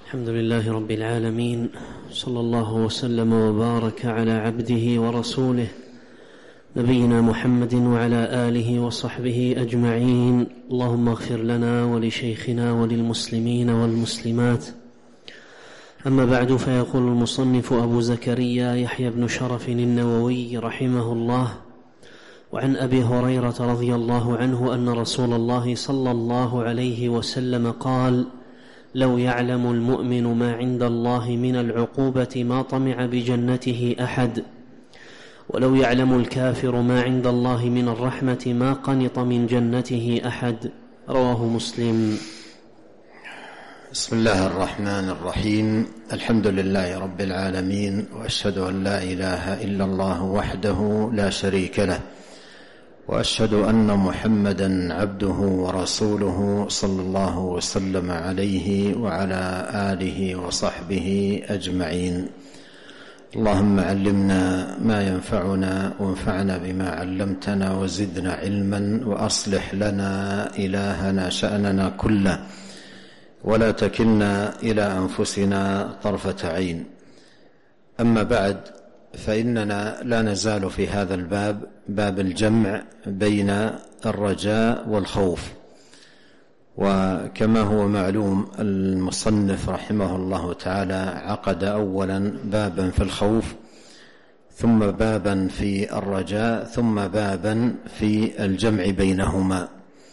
الحمد لله رب العالمين، صلى الله وسلم وبارك على عبده ورسوله نبينا محمد وعلى آله وصحبه أجمعين. اللهم اغفر لنا ولشيخنا وللمسلمين والمسلمات. أما بعد، فيقول المصنف أبو زكريا يحيى بن شرف النووي رحمه الله: وعن أبي هريرة رضي الله عنه أن رسول الله صلى الله عليه وسلم قال: لو يعلم المؤمن ما عند الله من العقوبة ما طمع بجنته أحد، ولو يعلم الكافر ما عند الله من الرحمة ما قنط من جنته أحد. رواه مسلم. بسم الله الرحمن الرحيم. الحمد لله رب العالمين، وأشهد أن لا إله إلا الله وحده لا شريك له، وأشهد أن محمدا عبده ورسوله صلى الله وسلم عليه وعلى آله وصحبه أجمعين. اللهم علمنا ما ينفعنا وانفعنا بما علمتنا وزدنا علما، وأصلح لنا إلهنا شأننا كله، ولا تكلنا إلى أنفسنا طرفة عين. أما بعد، فإننا لا نزال في هذا الباب، باب الجمع بين الرجاء والخوف. وكما هو معلوم، المصنف رحمه الله تعالى عقد أولا بابا في الخوف، ثم بابا في الرجاء، ثم بابا في الجمع بينهما.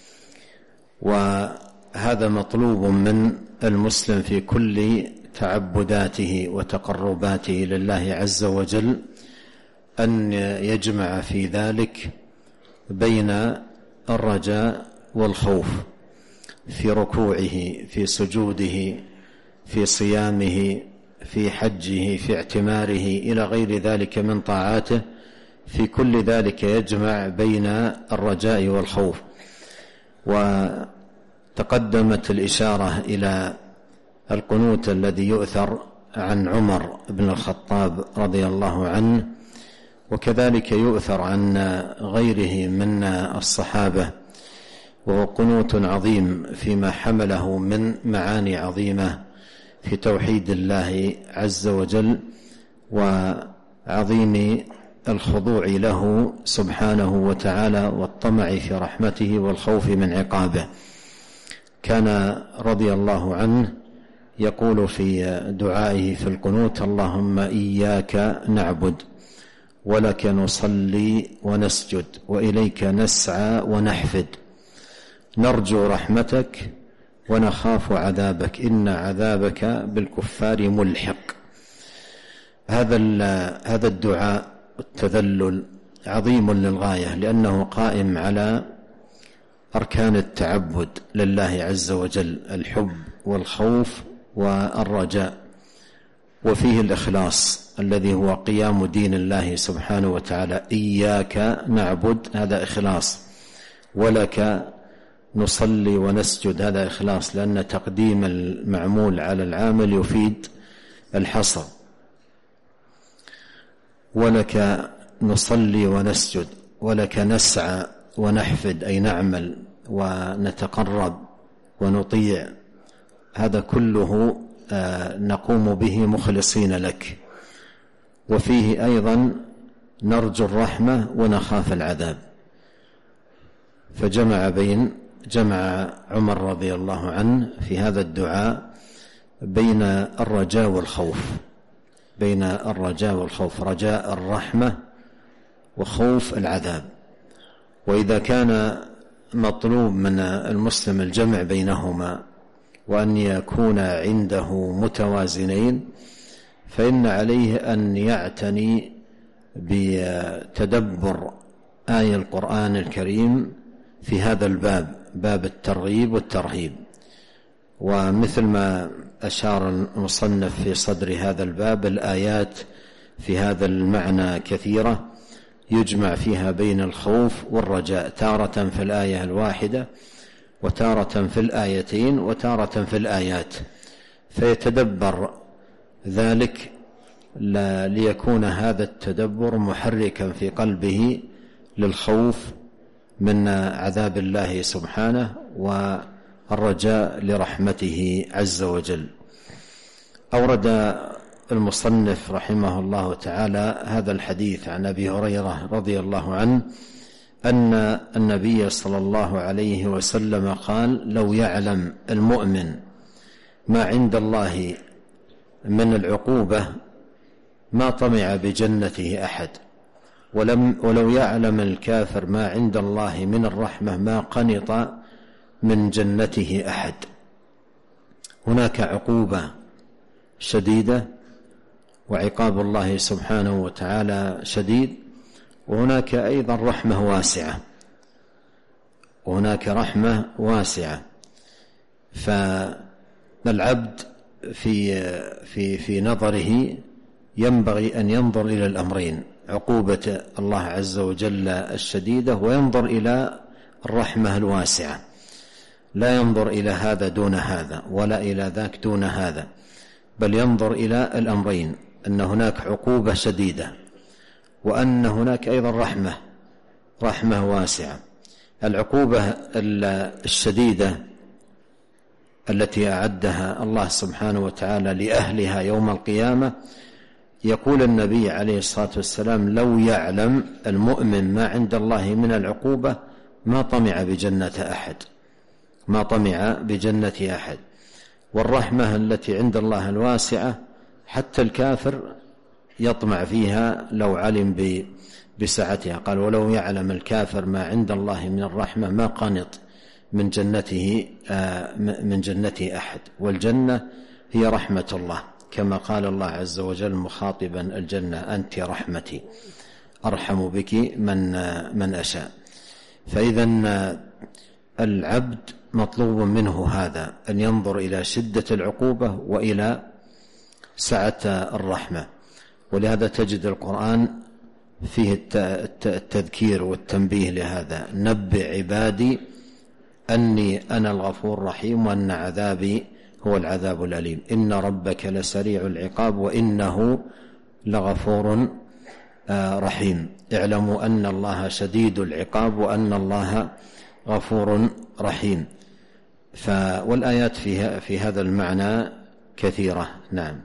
وهذا مطلوب من المسلم في كل تعبداته وتقرباته لله عز وجل، أن يجمع في ذلك بين الرجاء والخوف، في ركوعه، في سجوده، في صيامه، في حجه، في اعتماره، إلى غير ذلك من طاعاته. في كل ذلك يجمع بين الرجاء والخوف. وتقدمت الإشارة إلى القنوت الذي يؤثر عن عمر بن الخطاب رضي الله عنه، وكذلك يؤثر عن غيره من الصحابة، وهو قنوت عظيم فيما حمله من معاني عظيمة في توحيد الله عز وجل وعظيم الخضوع له سبحانه وتعالى، والطمع في رحمته والخوف من عقابه. كان رضي الله عنه يقول في دعائه في القنوت: اللهم إياك نعبد، ولك نصلي ونسجد، وإليك نسعى ونحفد، نرجو رحمتك ونخاف عذابك، إن عذابك بالكفار ملحق. هذا الدعاء التذلل عظيم للغاية، لأنه قائم على أركان التعبد لله عز وجل: الحب والخوف والرجاء، وفيه الإخلاص الذي هو قيام دين الله سبحانه وتعالى. إياك نعبد، هذا إخلاص، ولك نصلي ونسجد، هذا إخلاص، لأن تقديم المعمول على العامل يفيد الحصر. ولك نصلي ونسجد، ولك نسعى ونحفد، أي نعمل ونتقرب ونطيع، هذا كله نقوم به مخلصين لك. وفيه أيضا نرجو الرحمة ونخاف العذاب. جمع عمر رضي الله عنه في هذا الدعاء بين الرجاء والخوف، رجاء الرحمة وخوف العذاب. وإذا كان مطلوب من المسلم الجمع بينهما وأن يكون عنده متوازنين، فإن عليه أن يعتني بتدبر آية القرآن الكريم في هذا الباب، باب الترغيب والترهيب. ومثل ما أشار المصنف في صدر هذا الباب، الآيات في هذا المعنى كثيرة يجمع فيها بين الخوف والرجاء، تارة في الآية الواحدة، وتارة في الآيتين، وتارة في الآيات، فيتدبر ذلك ليكون هذا التدبر محركا في قلبه للخوف من عذاب الله سبحانه والرجاء لرحمته عز وجل. أورد المصنف رحمه الله تعالى هذا الحديث عن أبي هريرة رضي الله عنه أن النبي صلى الله عليه وسلم قال: لو يعلم المؤمن ما عند الله من العقوبة ما طمع بجنته أحد، ولو يعلم الكافر ما عند الله من الرحمة ما قنط من جنته أحد. هناك عقوبة شديدة وعقاب الله سبحانه وتعالى شديد، وهناك أيضا رحمة واسعة، وهناك رحمة واسعة. فالعبد في نظره ينبغي أن ينظر إلى الأمرين: عقوبة الله عز وجل الشديدة، وينظر إلى الرحمة الواسعة، لا ينظر إلى هذا دون هذا ولا إلى ذاك دون هذا، بل ينظر إلى الأمرين: أن هناك عقوبة شديدة، وأن هناك أيضا رحمة واسعة. العقوبة الشديدة التي أعدها الله سبحانه وتعالى لأهلها يوم القيامة، يقول النبي عليه الصلاة والسلام: لو يعلم المؤمن ما عند الله من العقوبة ما طمع بجنة أحد. والرحمة التي عند الله الواسعة حتى الكافر يطمع فيها لو علم بسعتها. قال: ولو يعلم الكافر ما عند الله من الرحمة ما قنط من جنته أحد. والجنة هي رحمة الله، كما قال الله عز وجل مخاطبا الجنة: أنت رحمتي أرحم بك من أشاء. فإذا العبد مطلوب منه هذا، أن ينظر إلى شدة العقوبة وإلى سعة الرحمة. ولهذا تجد القرآن فيه التذكير والتنبيه لهذا: نبئ عبادي أني أنا الغفور الرحيم وأن عذابي هو العذاب الأليم، إن ربك لسريع العقاب وإنه لغفور رحيم، اعلموا أن الله شديد العقاب وأن الله غفور رحيم. والآيات في هذا المعنى كثيرة. نعم.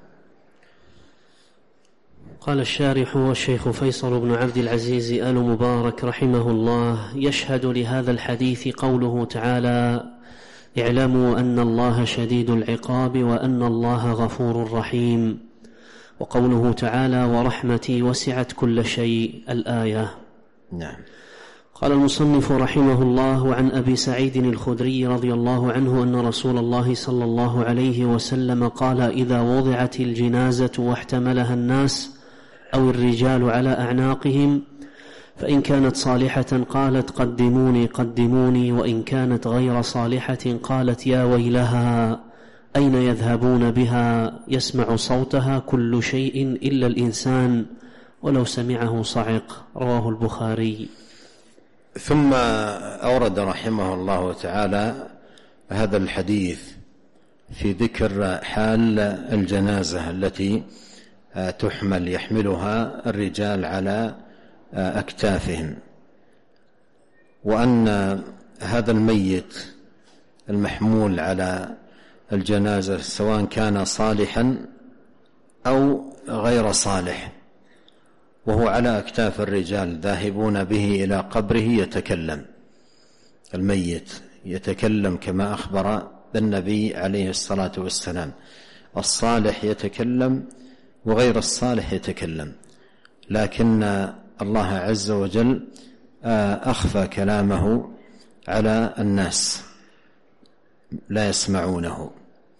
قال الشارح: والشيخ فيصل بن عبد العزيز آل مبارك رحمه الله يشهد لهذا الحديث قوله تعالى: اعلموا أن الله شديد العقاب وأن الله غفور رحيم، وقوله تعالى: ورحمتي وسعت كل شيء، الآية. نعم. قال المصنف رحمه الله: عن أبي سعيد الخدري رضي الله عنه أن رسول الله صلى الله عليه وسلم قال: إذا وضعت الجنازة واحتملها الناس أو الرجال على أعناقهم، فإن كانت صالحة قالت: قدموني قدموني، وإن كانت غير صالحة قالت: يا ويلها، أين يذهبون بها؟ يسمع صوتها كل شيء إلا الإنسان، ولو سمعه صعق. رواه البخاري. ثم أورد رحمه الله تعالى هذا الحديث في ذكر حال الجنازة التي يحملها الرجال على أكتافهم، وأن هذا الميت المحمول على الجنازة سواء كان صالحا أو غير صالح وهو على أكتاف الرجال ذاهبون به إلى قبره يتكلم، الميت يتكلم كما أخبر النبي عليه الصلاة والسلام: الصالح يتكلم وغير الصالح يتكلم، لكن الله عز وجل أخفى كلامه على الناس لا يسمعونه،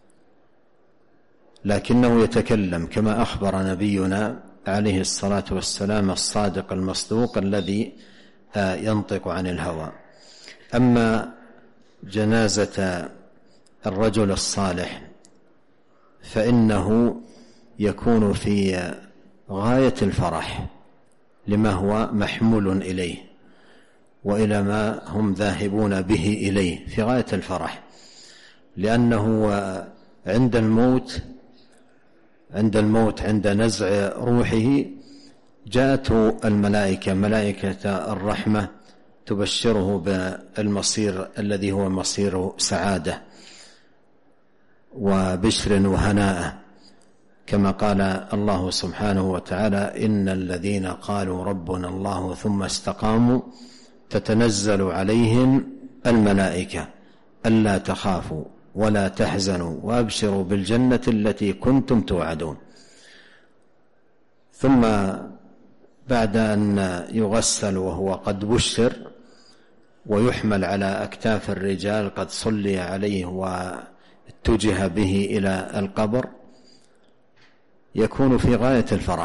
لكنه يتكلم كما أخبر نبينا عليه الصلاة والسلام الصادق المصدوق الذي ينطق عن الهوى. أما جنازة الرجل الصالح فإنه يكون في غاية الفرح لما هو محمول إليه وإلى ما هم ذاهبون به إليه، في غاية الفرح، لأنه عند الموت عند نزع روحه جاءته الملائكة، ملائكة الرحمة، تبشره بالمصير الذي هو مصير سعادة وبشر وهناء، كما قال الله سبحانه وتعالى: إن الذين قالوا ربنا الله ثم استقاموا تتنزل عليهم الملائكة ألا تخافوا ولا تحزنوا وأبشروا بالجنة التي كنتم توعدون. ثم بعد أن يغسل وهو قد بشر ويحمل على أكتاف الرجال قد صلي عليه واتجه به إلى القبر، يكون في غاية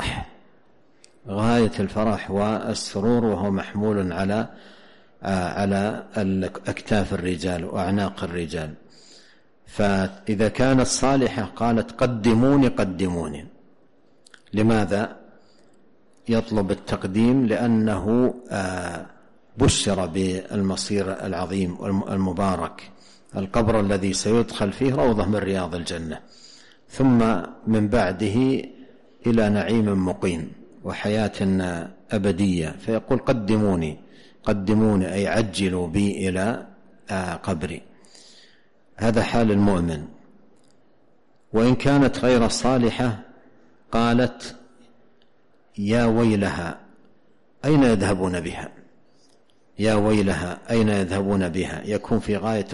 الفرح والسرور، وهو محمول على أكتاف الرجال وأعناق الرجال. فإذا كانت صالحة قالت: قدموني. لماذا يطلب التقديم؟ لأنه بشر بالمصير العظيم المبارك، القبر الذي سيدخل فيه روضة من رياض الجنة، ثم من بعده إلى نعيم مقيم وحياة أبدية. فيقول: قدموني أي عجلوا بي إلى قبري. هذا حال المؤمن. وإن كانت غير صالحة قالت: يا ويلها أين يذهبون بها؟ يا ويلها أين يذهبون بها؟ يكون في غاية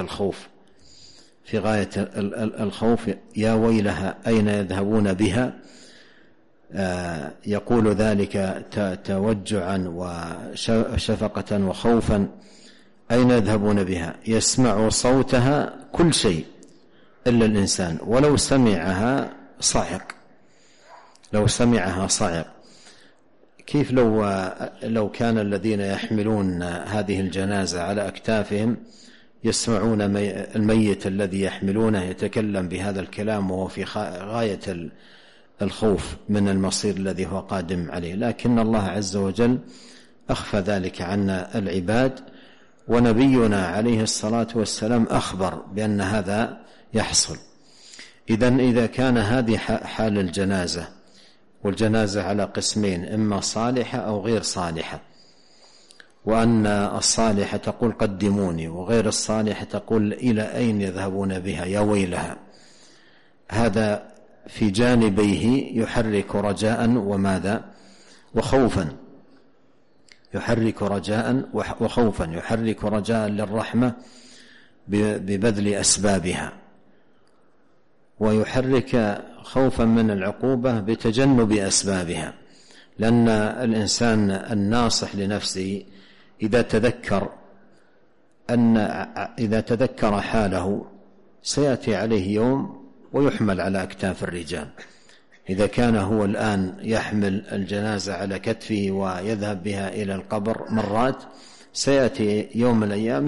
الخوف، يا ويلها أين يذهبون بها. يقول ذلك توجعا وشفقة وخوفا. أين يذهبون بها؟ يسمع صوتها كل شيء إلا الإنسان، ولو سمعها صعق. كيف لو كان الذين يحملون هذه الجنازة على أكتافهم يسمعون الميت الذي يحملونه يتكلم بهذا الكلام وهو في غاية الخوف من المصير الذي هو قادم عليه. لكن الله عز وجل أخفى ذلك عن العباد، ونبينا عليه الصلاة والسلام أخبر بأن هذا يحصل. إذا كان هذه حال الجنازة، والجنازة على قسمين: إما صالحة أو غير صالحة، وأن الصالحة تقول قدموني، وغير الصالحة تقول إلى أين يذهبون بها يا ويلها. هذا في جانبيه يحرك رجاء وماذا وخوفا، يحرك رجاء وخوفا، يحرك رجاء للرحمة ببذل أسبابها، ويحرك خوفا من العقوبة بتجنب أسبابها. لأن الإنسان الناصح لنفسه إذا تذكر حاله سيأتي عليه يوم ويحمل على أكتاف الرجال. إذا كان هو الآن يحمل الجنازة على كتفه ويذهب بها إلى القبر مرات، سيأتي يوم من الأيام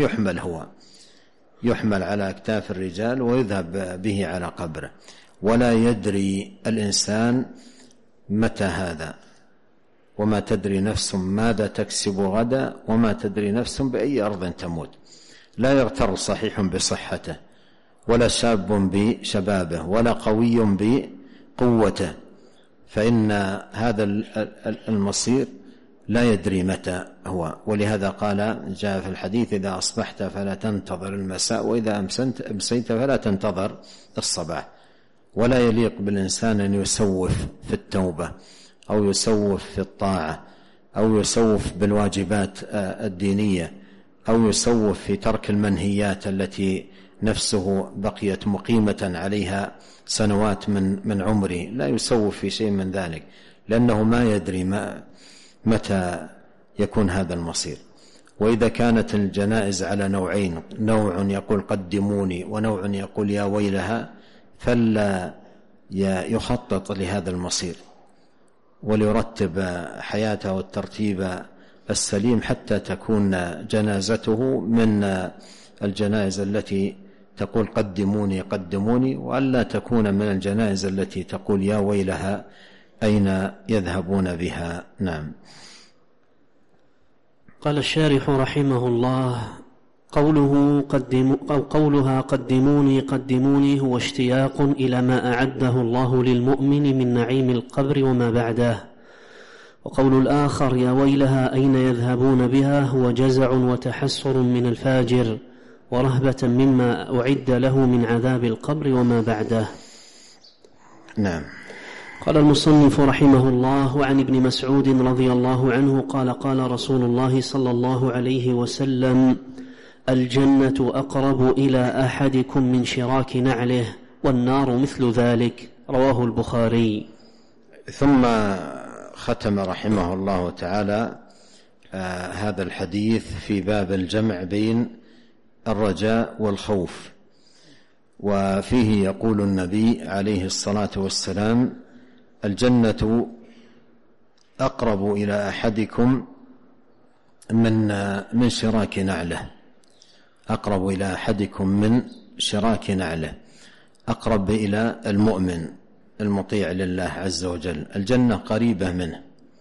يحمل على أكتاف الرجال ويذهب به على قبره، ولا يدري الإنسان متى هذا، وما تدري نفس ماذا تكسب غدا، وما تدري نفس بأي أرض تموت. لا يغتر صحيح بصحته، ولا شاب بشبابه، ولا قوي بقوته، فإن هذا المصير لا يدري متى هو. ولهذا قال جاء في الحديث: إذا أصبحت فلا تنتظر المساء، وإذا أمسيت فلا تنتظر الصباح. ولا يليق بالإنسان أن يسوف في التوبة، أو يسوف في الطاعة، أو يسوف بالواجبات الدينية، أو يسوف في ترك المنهيات التي نفسه بقيت مقيمة عليها سنوات من عمره. لا يسوف في شيء من ذلك، لأنه ما يدري متى يكون هذا المصير. وإذا كانت الجنائز على نوعين: نوع يقول قدموني، ونوع يقول يا ويلها، فلا يخطط لهذا المصير وليرتب حياته الترتيب السليم حتى تكون جنازته من الجنائز التي تقول قدموني، وألا تكون من الجنائز التي تقول يا ويلها أين يذهبون بها. نعم. قال الشارح رحمه الله: قولها قدموني هو اشتياق إلى ما أعده الله للمؤمن من نعيم القبر وما بعده. وقول الآخر يا ويلها أين يذهبون بها هو جزع وتحسر من الفاجر، ورهبة مما أعد له من عذاب القبر وما بعده. نعم. قال المصنف رحمه الله: وعن ابن مسعود رضي الله عنه قال: قال رسول الله صلى الله عليه وسلم: الجنة أقرب إلى أحدكم من شراك نعله، والنار مثل ذلك. رواه البخاري. ثم ختم رحمه الله تعالى هذا الحديث في باب الجمع بين الرجاء والخوف، وفيه يقول النبي عليه الصلاة والسلام: الجنة أقرب إلى أحدكم من شراك نعله. أقرب إلى أحدكم من شراك نعله، أقرب إلى المؤمن المطيع لله عز وجل. الجنة قريبة منه.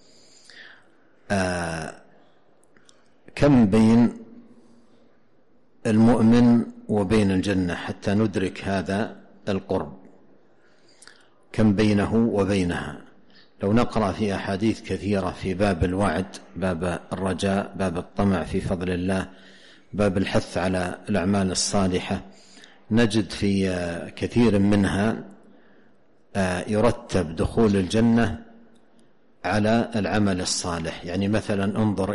كم بين المؤمن وبين الجنة حتى ندرك هذا القرب؟ كم بينه وبينها؟ لو نقرأ في أحاديث كثيرة في باب الوعد، باب الرجاء، باب الطمع في فضل الله، باب الحث على الأعمال الصالحة، نجد في كثير منها يرتب دخول الجنة على العمل الصالح. يعني مثلا انظر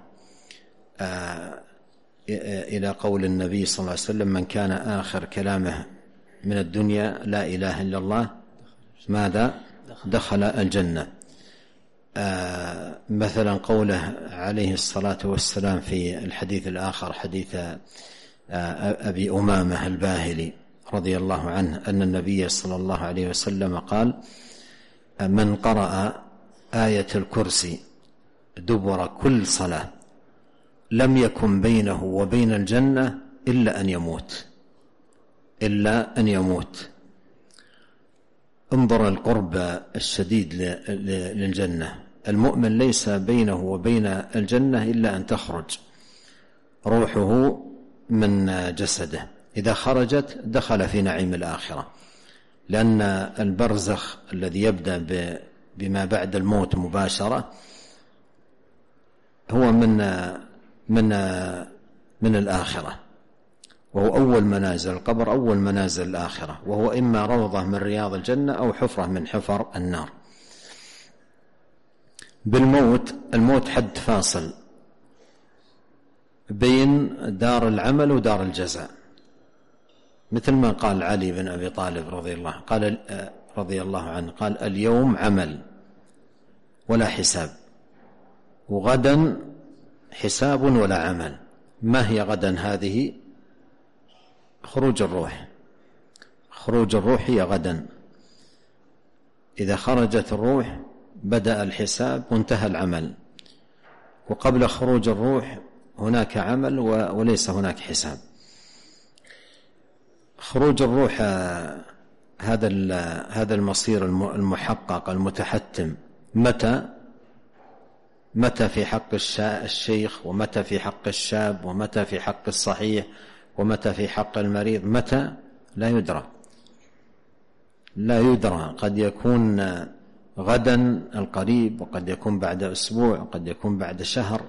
إلى قول النبي صلى الله عليه وسلم: من كان آخر كلامه من الدنيا لا إله إلا الله ماذا؟ دخل الجنة. مثلا قوله عليه الصلاة والسلام في الحديث الآخر، حديث أبي أمامة الباهلي رضي الله عنه، أن النبي صلى الله عليه وسلم قال: من قرأ آية الكرسي دبر كل صلاة لم يكن بينه وبين الجنة إلا أن يموت. انظر القرب الشديد للجنة. المؤمن ليس بينه وبين الجنة إلا أن تخرج روحه من جسده. إذا خرجت دخل في نعيم الآخرة، لأن البرزخ الذي يبدأ بما بعد الموت مباشرة هو من الآخرة، وهو أول منازل القبر، أول منازل الآخرة، وهو إما روضة من رياض الجنة أو حفرة من حفر النار. الموت حد فاصل بين دار العمل ودار الجزاء، مثل ما قال علي بن أبي طالب رضي الله عنه، قال: اليوم عمل ولا حساب، وغدا حساب ولا عمل. ما هي غدا هذه؟ خروج الروح هي غدا. إذا خرجت الروح بدأ الحساب وانتهى العمل، وقبل خروج الروح هناك عمل وليس هناك حساب. خروج الروح هذا المصير المحقق المتحتم متى في حق الشيخ، ومتى في حق الشاب، ومتى في حق الصحيح، ومتى في حق المريض، متى لا يدرى. قد يكون غدا القريب، وقد يكون بعد أسبوع، وقد يكون بعد شهر.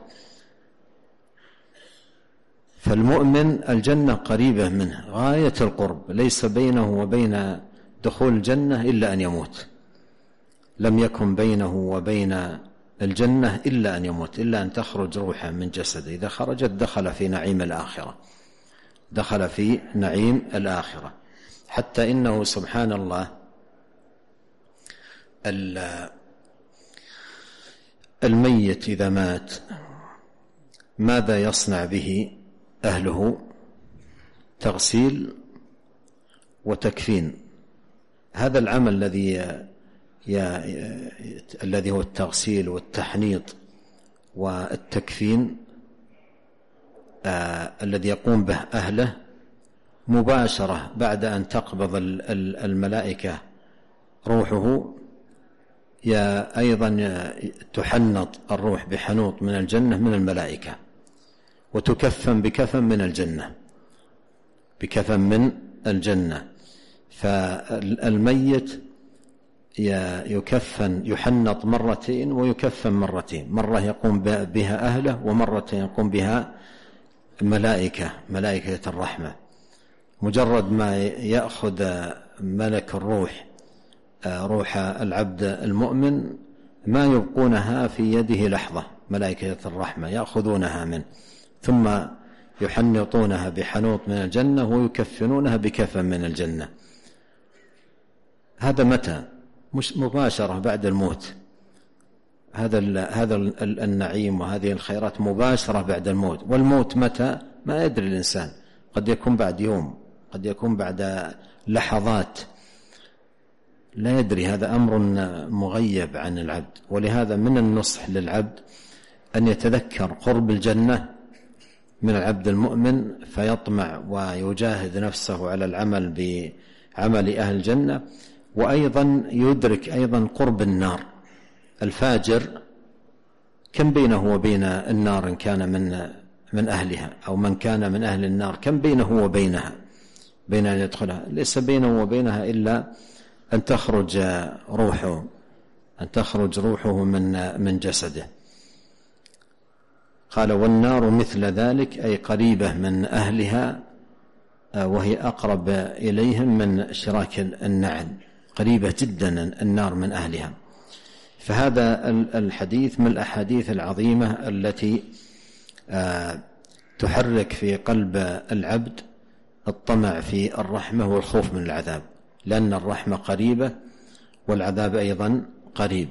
فالمؤمن الجنة قريبة منه غاية القرب، ليس بينه وبين دخول الجنة إلا أن يموت. لم يكن بينه وبين الجنة إلا أن يموت، إلا أن تخرج روحه من جسده. إذا خرجت دخل في نعيم الآخرة. حتى إنه سبحان الله الميت إذا مات ماذا يصنع به أهله؟ تغسيل وتكفين. هذا العمل الذي هو التغسيل والتحنيط والتكفين الذي يقوم به أهله مباشرة بعد أن تقبض الملائكة روحه، أيضا تحنط الروح بحنوط من الجنة من الملائكة، وتكفن بكفن من الجنة. فالميت يحنط مرتين ويكفن مرتين، مرة يقوم بها أهله، ومرة يقوم بها ملائكة الرحمة. مجرد ما يأخذ ملك الروح روح العبد المؤمن ما يبقونها في يده لحظة، ملائكة الرحمة يأخذونها منه ثم يحنطونها بحنوط من الجنة ويكفنونها بكفن من الجنة. هذا متى؟ مش مباشرة بعد الموت. هذا النعيم وهذه الخيرات مباشرة بعد الموت. والموت متى؟ ما يدري الإنسان، قد يكون بعد يوم، قد يكون بعد لحظات، لا يدري. هذا أمر مغيب عن العبد. ولهذا من النصح للعبد أن يتذكر قرب الجنة من العبد المؤمن فيطمع ويجاهد نفسه على العمل بعمل أهل الجنة، وأيضا يدرك أيضا قرب النار. الفاجر كم بينه وبين النار إن كان من أهلها، أو من كان من أهل النار كم بينه وبينها، بين أن يدخلها؟ ليس بينه وبينها إلا أن تخرج روحه من جسده. قال والنار مثل ذلك، أي قريبة من أهلها، وهي أقرب إليهم من شراك النعل، قريبة جدا النار من أهلها. فهذا الحديث من الأحاديث العظيمة التي تحرك في قلب العبد الطمع في الرحمة والخوف من العذاب، لأن الرحمة قريبة والعذاب أيضا قريب.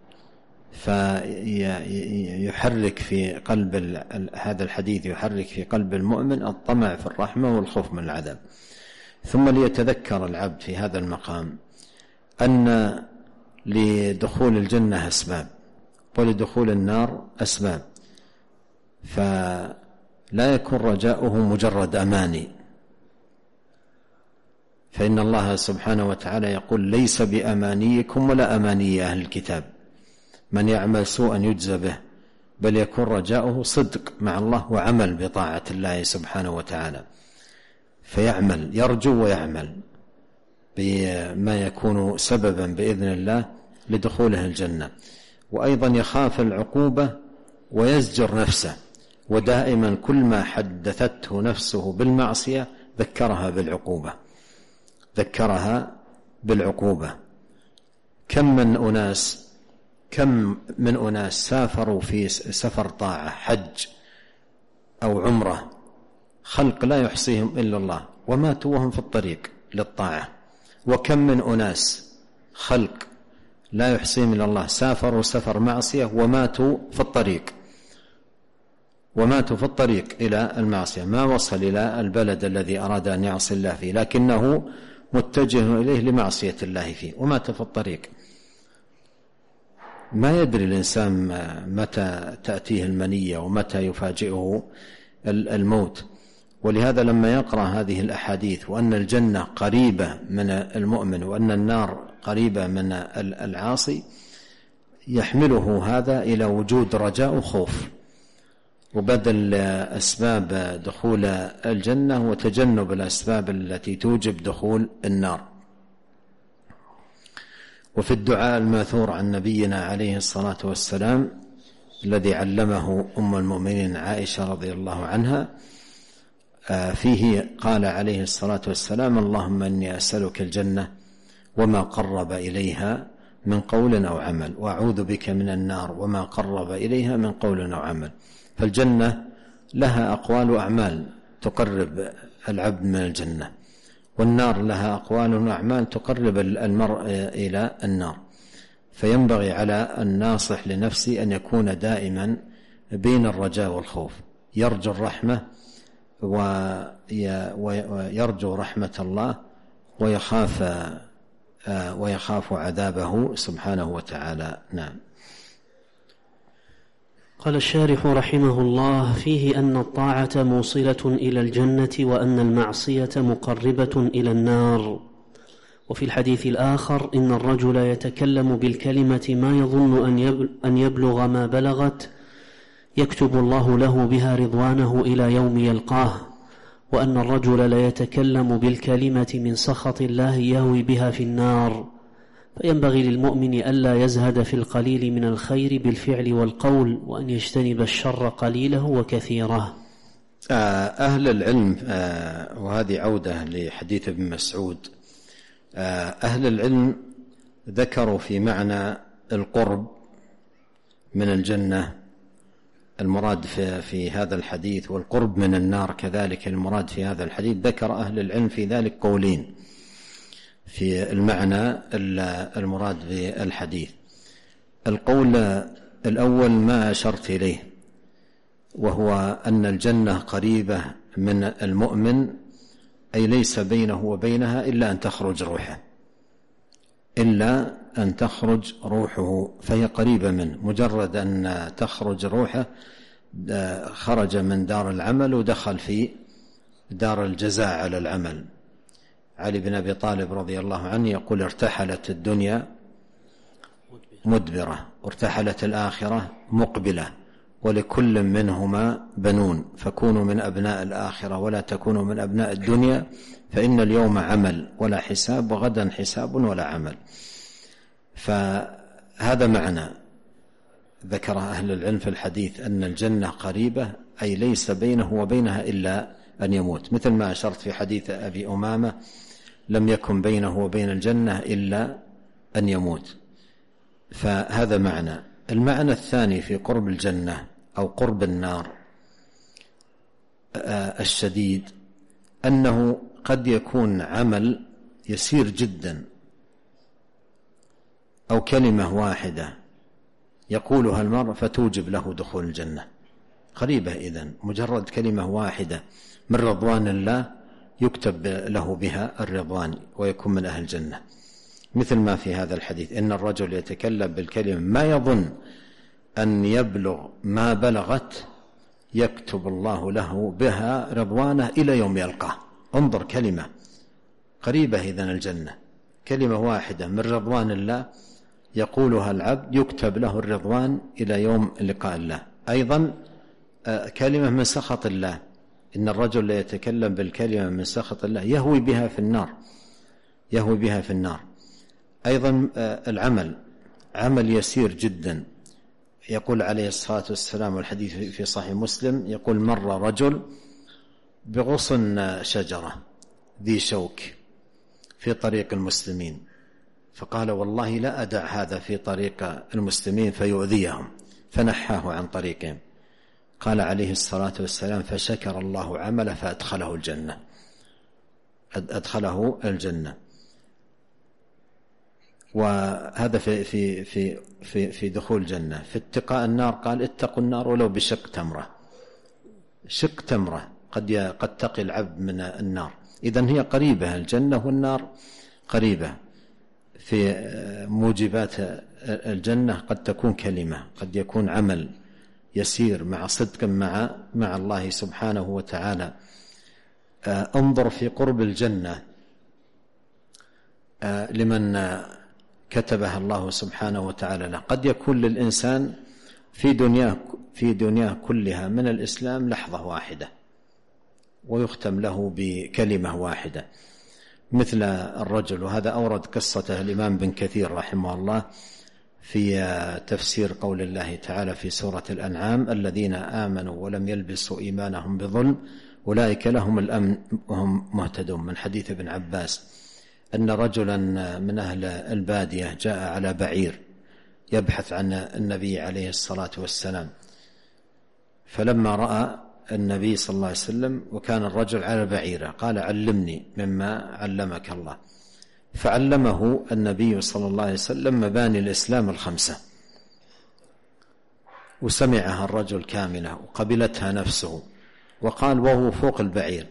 فيحرك في قلب هذا الحديث يحرك في قلب المؤمن الطمع في الرحمة والخوف من العذاب. ثم ليتذكر العبد في هذا المقام أن لدخول الجنة أسباب ولدخول النار أسباب، فلا يكون رجاؤه مجرد أماني. فإن الله سبحانه وتعالى يقول ليس بأمانيكم ولا أماني أهل الكتاب، من يعمل سوءا يجزى به، بل يكون رجاؤه صدق مع الله وعمل بطاعة الله سبحانه وتعالى، فيعمل يرجو ويعمل بما يكون سببا بإذن الله لدخوله الجنة. وأيضا يخاف العقوبة ويزجر نفسه، ودائما كل ما حدثته نفسه بالمعصية ذكرها بالعقوبة. كم من أناس سافروا في سفر طاعة، حج أو عمرة، خلق لا يحصيهم إلا الله، وماتوا وهم في الطريق للطاعة. وكم من أناس خلق لا يحصيهم إلا الله سافروا سفر معصية وماتوا في الطريق إلى المعصية، ما وصل إلى البلد الذي أراد أن يعصي الله فيه، لكنه متجه إليه لمعصية الله فيه ومات في الطريق. ما يدري الإنسان متى تأتيه المنية ومتى يفاجئه الموت. ولهذا لما يقرأ هذه الأحاديث وأن الجنة قريبة من المؤمن وأن النار قريبة من العاصي، يحمله هذا إلى وجود رجاء وخوف، وبدل أسباب دخول الجنة وتجنب الأسباب التي توجب دخول النار. وفي الدعاء الماثور عن نبينا عليه الصلاة والسلام الذي علمه أم المؤمنين عائشة رضي الله عنها، فيه قال عليه الصلاة والسلام اللهم إني أسألك الجنة وما قرب إليها من قول أو عمل، وأعوذ بك من النار وما قرب إليها من قول أو عمل. فالجنة لها أقوال وأعمال تقرب العبد من الجنة، والنار لها أقوال وأعمال تقرب المرء إلى النار. فينبغي على الناصح لنفسه أن يكون دائما بين الرجاء والخوف، يرجو الرحمة ويرجو رحمة الله ويخاف عذابه سبحانه وتعالى. نعم. قال الشارح رحمه الله: فيه أن الطاعة موصلة إلى الجنة وأن المعصية مقربة إلى النار. وفي الحديث الآخر: إن الرجل يتكلم بالكلمة ما يظن أن يبلغ ما بلغت يكتب الله له بها رضوانه إلى يوم يلقاه، وأن الرجل لا يتكلم بالكلمة من سخط الله يهوي بها في النار. فينبغي للمؤمن ألا يزهد في القليل من الخير بالفعل والقول، وأن يجتنب الشر قليله وكثيره. أهل العلم، وهذه عودة لحديث ابن مسعود، أهل العلم ذكروا في معنى القرب من الجنة المراد في هذا الحديث، والقرب من النار كذلك المراد في هذا الحديث. ذكر أهل العلم في ذلك قولين في المعنى المراد بالحديث. القول الأول ما أشرت إليه، وهو أن الجنة قريبة من المؤمن، أي ليس بينه وبينها إلا أن تخرج روحه، إلا أن تخرج روحه، فهي قريبة منه. مجرد أن تخرج روحه خرج من دار العمل ودخل في دار الجزاء على العمل. علي بن أبي طالب رضي الله عنه يقول: ارتحلت الدنيا مدبرة وارتحلت الآخرة مقبلة، ولكل منهما بنون، فكونوا من أبناء الآخرة ولا تكونوا من أبناء الدنيا، فإن اليوم عمل ولا حساب، وغدا حساب ولا عمل. فهذا معنى ذكر أهل العلم في الحديث، أن الجنة قريبة، أي ليس بينه وبينها إلا أن يموت، مثل ما أشرت في حديث أبي أمامة: لم يكن بينه وبين الجنة إلا أن يموت. فهذا معنى. المعنى الثاني في قرب الجنة أو قرب النار الشديد، أنه قد يكون عمل يسير جدا أو كلمة واحدة يقولها المرء فتوجب له دخول الجنة. قريبة إذن، مجرد كلمة واحدة من رضوان الله يكتب له بها الرضوان ويكون من أهل الجنة، مثل ما في هذا الحديث: إن الرجل يتكلم بالكلمة ما يظن أن يبلغ ما بلغت يكتب الله له بها رضوانه إلى يوم يلقاه. انظر، كلمة قريبة إذن الجنة، كلمة واحدة من رضوان الله يقولها العبد يكتب له الرضوان إلى يوم لقاء الله. أيضا كلمة من سخط الله: إن الرجل لا يتكلم بالكلمة من سخط الله يهوي بها في النار، يهوي بها في النار. أيضا العمل، عمل يسير جدا. يقول عليه الصلاة والسلام، والحديث في صحيح مسلم، يقول: مر رجل بغصن شجرة ذي شوك في طريق المسلمين، فقال: والله لا أدع هذا في طريق المسلمين فيؤذيهم، فنحاه عن طريقهم. قال عليه الصلاة والسلام: فشكر الله عمله فأدخله الجنة، أدخله الجنة. وهذا في دخول الجنة. في اتقاء النار قال: اتقوا النار ولو بشق تمرة. شق تمرة قد تقي العبد من النار. إذن هي قريبة، الجنة والنار قريبة. في موجبات الجنة قد تكون كلمة، قد يكون عمل يسير مع صدق مع الله سبحانه وتعالى. انظر في قرب الجنة لمن كتبها الله سبحانه وتعالى له. قد يكون للإنسان في دنياه كلها من الإسلام لحظة واحدة ويختم له بكلمة واحدة، مثل الرجل، وهذا أورد قصته الإمام بن كثير رحمه الله في تفسير قول الله تعالى في سورة الأنعام: الذين آمنوا ولم يلبسوا إيمانهم بظلم أولئك لهم الأمن وهم مهتدون، من حديث ابن عباس أن رجلا من أهل البادية جاء على بعير يبحث عن النبي عليه الصلاة والسلام، فلما رأى النبي صلى الله عليه وسلم وكان الرجل على بعيره قال: علمني مما علمك الله، فعلمه النبي صلى الله عليه وسلم مباني الإسلام الخمسة، وسمعها الرجل كاملة وقبلتها نفسه، وقال وهو فوق البعير: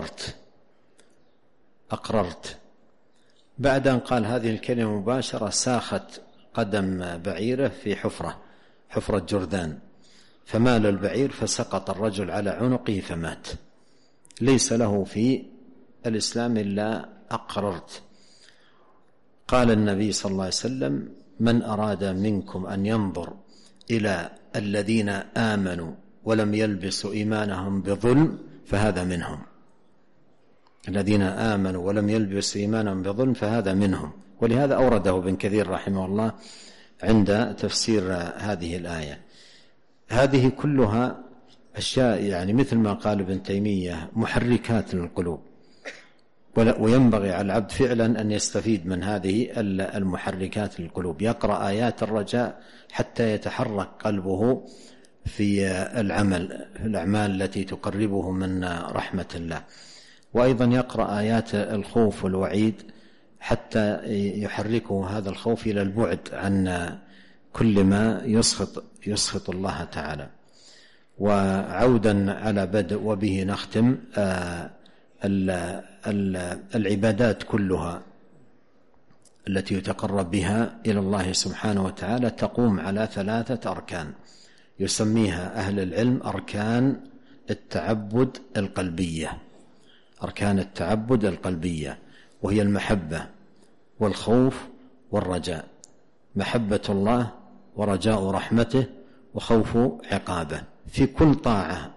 أقررت. بعد أن قال هذه الكلمة مباشرة ساخت قدم بعيره في حفرة جرذان، فمال البعير فسقط الرجل على عنقه فمات. ليس له في الإسلام إلا أقررت. قال النبي صلى الله عليه وسلم: من أراد منكم أن ينظر إلى الذين آمنوا ولم يلبسوا إيمانهم بظلم فهذا منهم. الذين آمنوا ولم يلبسوا إيمانهم بظلم فهذا منهم. ولهذا أورده ابن كثير رحمه الله عند تفسير هذه الآية. هذه كلها أشياء يعني مثل ما قال ابن تيمية محركات للقلوب، وينبغي على العبد فعلا أن يستفيد من هذه المحركات للقلوب، يقرأ آيات الرجاء حتى يتحرك قلبه في الأعمال التي تقربه من رحمة الله، وأيضا يقرأ آيات الخوف والوعيد حتى يحركه هذا الخوف إلى البعد عن كل ما يسخط الله تعالى. وعودا على بدء وبه نختم، العبادات كلها التي يتقرب بها إلى الله سبحانه وتعالى تقوم على 3 أركان يسميها أهل العلم أركان التعبد القلبية، أركان التعبد القلبية، وهي المحبة والخوف والرجاء، محبة الله ورجاء رحمته وخوف عقابه. في كل طاعة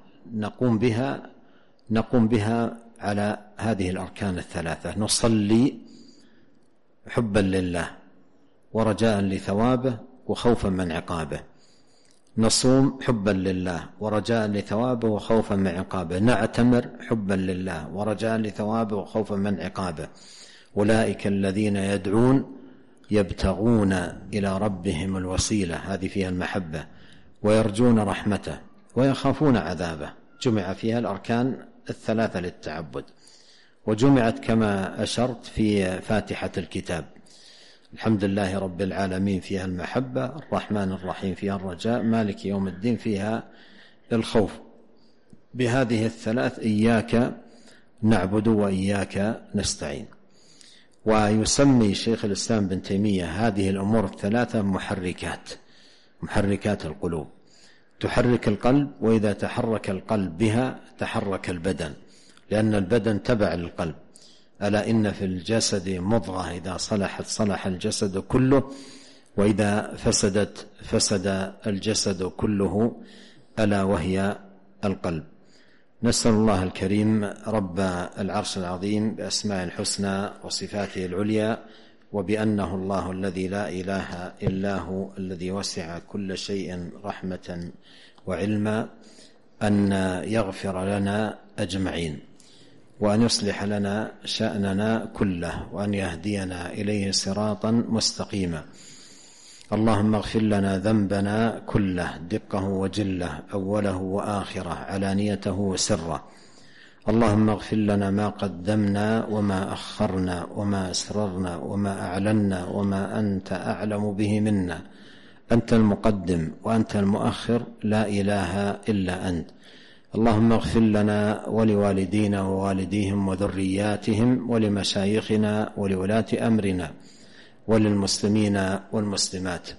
نقوم بها على هذه الأركان 3. نصلي حبا لله ورجاء لثوابه وخوفا من عقابه، نصوم حبا لله ورجاء لثوابه وخوفا من عقابه، نعتمر حبا لله ورجاء لثوابه وخوفا من عقابه. أولئك الذين يدعون يبتغون إلى ربهم الوسيلة، هذه فيها المحبة، ويرجون رحمته ويخافون عذابه. جمع فيها الأركان 3 للتعبد، وجمعت كما أشرت في فاتحة الكتاب. الحمد لله رب العالمين فيها المحبة، الرحمن الرحيم فيها الرجاء، مالك يوم الدين فيها الخوف. بهذه ال3 إياك نعبد وإياك نستعين. ويسمي شيخ الإسلام بن تيمية هذه الأمور ال3 محركات القلوب، تحرك القلب، وإذا تحرك القلب بها تحرك البدن، لأن البدن تبع للقلب. ألا إن في الجسد مضغة إذا صلحت صلح الجسد كله، وإذا فسدت فسد الجسد كله، ألا وهي القلب. نسأل الله الكريم رب العرش العظيم بأسماء الحسنى وصفاته العليا، وبأنه الله الذي لا إله إلا هو الذي وسع كل شيء رحمة وعلما، أن يغفر لنا أجمعين، وأن يصلح لنا شأننا كله، وأن يهدينا إليه صراطا مستقيما. اللهم اغفر لنا ذنبنا كله دقه وجله، أوله وآخره، علانيته وسره. اللهم اغفر لنا ما قدمنا وما أخرنا وما أسررنا وما أعلنا وما أنت أعلم به منا. أنت المقدم وأنت المؤخر، لا إله إلا أنت. اللهم اغفر لنا ولوالدينا ووالديهم وذرياتهم ولمشايخنا ولولاة أمرنا وللمسلمين والمسلمات.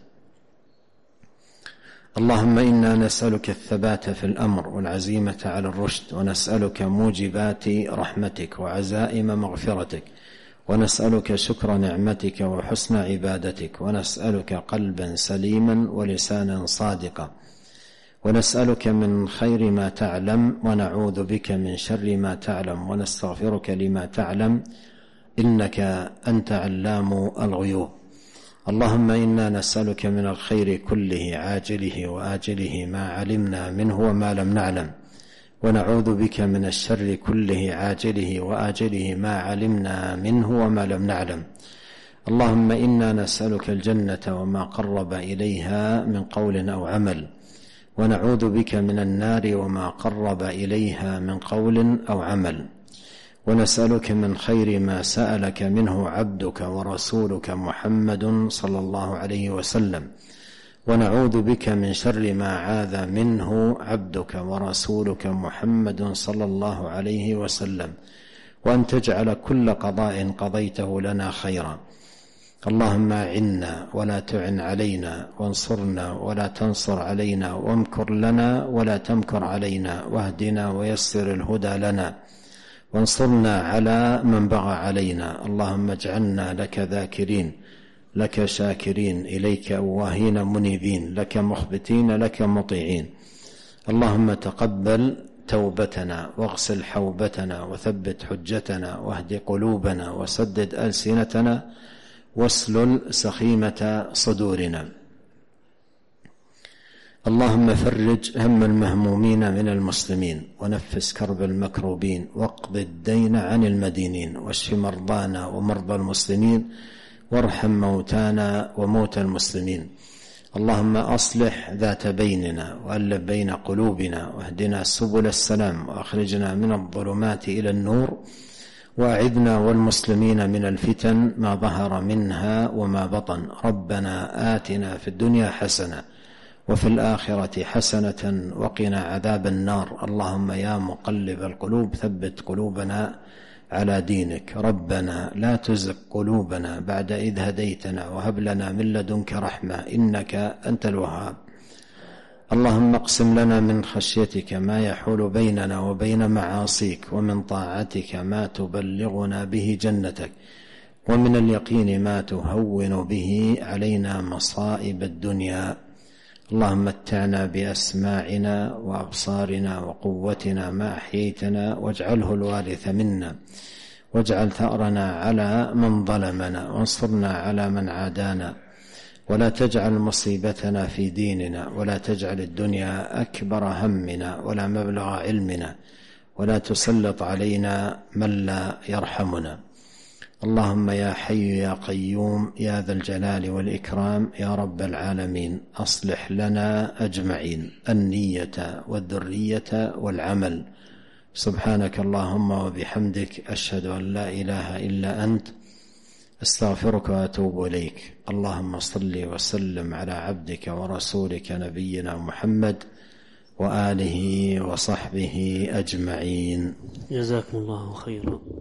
اللهم إنا نسألك الثبات في الأمر والعزيمة على الرشد، ونسألك موجبات رحمتك وعزائم مغفرتك، ونسألك شكر نعمتك وحسن عبادتك، ونسألك قلبا سليما ولسانا صادقا، ونسألك من خير ما تعلم، ونعوذ بك من شر ما تعلم، ونستغفرك لما تعلم، إنك أنت علام الغيوب. اللهم إنا نسألك من الخير كله عاجله وآجله ما علمنا منه وما لم نعلم، ونعوذ بك من الشر كله عاجله وآجله ما علمنا منه وما لم نعلم. اللهم إنا نسألك الجنة وما قرب إليها من قول أو عمل، ونعوذ بك من النار وما قرب إليها من قول أو عمل، ونسألك من خير ما سألك منه عبدك ورسولك محمد صلى الله عليه وسلم، ونعوذ بك من شر ما عاذ منه عبدك ورسولك محمد صلى الله عليه وسلم، وأن تجعل كل قضاء قضيته لنا خيرا. اللهم أعنا ولا تعن علينا، وانصرنا ولا تنصر علينا، وامكر لنا ولا تمكر علينا، واهدنا ويسر الهدى لنا، وانصرنا على من بغى علينا. اللهم اجعلنا لك ذاكرين، لك شاكرين، إليك أواهين منيبين، لك مخبتين، لك مطيعين. اللهم تقبل توبتنا، واغسل حوبتنا، وثبت حجتنا، واهد قلوبنا، وسدد ألسنتنا، واسلل سخيمة صدورنا. اللهم فرج هم المهمومين من المسلمين، ونفس كرب المكروبين، واقض الدين عن المدينين، واشف مرضانا ومرضى المسلمين، وارحم موتانا وموتى المسلمين. اللهم أصلح ذات بيننا، وألف بين قلوبنا، واهدنا سبل السلام، وأخرجنا من الظلمات إلى النور، وأعذنا والمسلمين من الفتن ما ظهر منها وما بطن. ربنا آتنا في الدنيا حسنة وفي الآخرة حسنة وقنا عذاب النار. اللهم يا مقلب القلوب ثبت قلوبنا على دينك. ربنا لا تزغ قلوبنا بعد إذ هديتنا، وهب لنا من لدنك رحمة إنك أنت الوهاب. اللهم اقسم لنا من خشيتك ما يحول بيننا وبين معاصيك، ومن طاعتك ما تبلغنا به جنتك، ومن اليقين ما تهون به علينا مصائب الدنيا. اللهم متعنا بأسماعنا وأبصارنا وقوتنا ما أحييتنا، واجعله الوارث منا، واجعل ثأرنا على من ظلمنا، وانصرنا على من عادانا، ولا تجعل مصيبتنا في ديننا، ولا تجعل الدنيا أكبر همنا ولا مبلغ علمنا، ولا تسلط علينا من لا يرحمنا. اللهم يا حي يا قيوم يا ذا الجلال والإكرام يا رب العالمين، أصلح لنا أجمعين النية والذرية والعمل. سبحانك اللهم وبحمدك، أشهد أن لا إله إلا أنت، استغفرك وأتوب إليك. اللهم صل وسلم على عبدك ورسولك نبينا محمد وآله وصحبه أجمعين. جزاكم الله خيرا.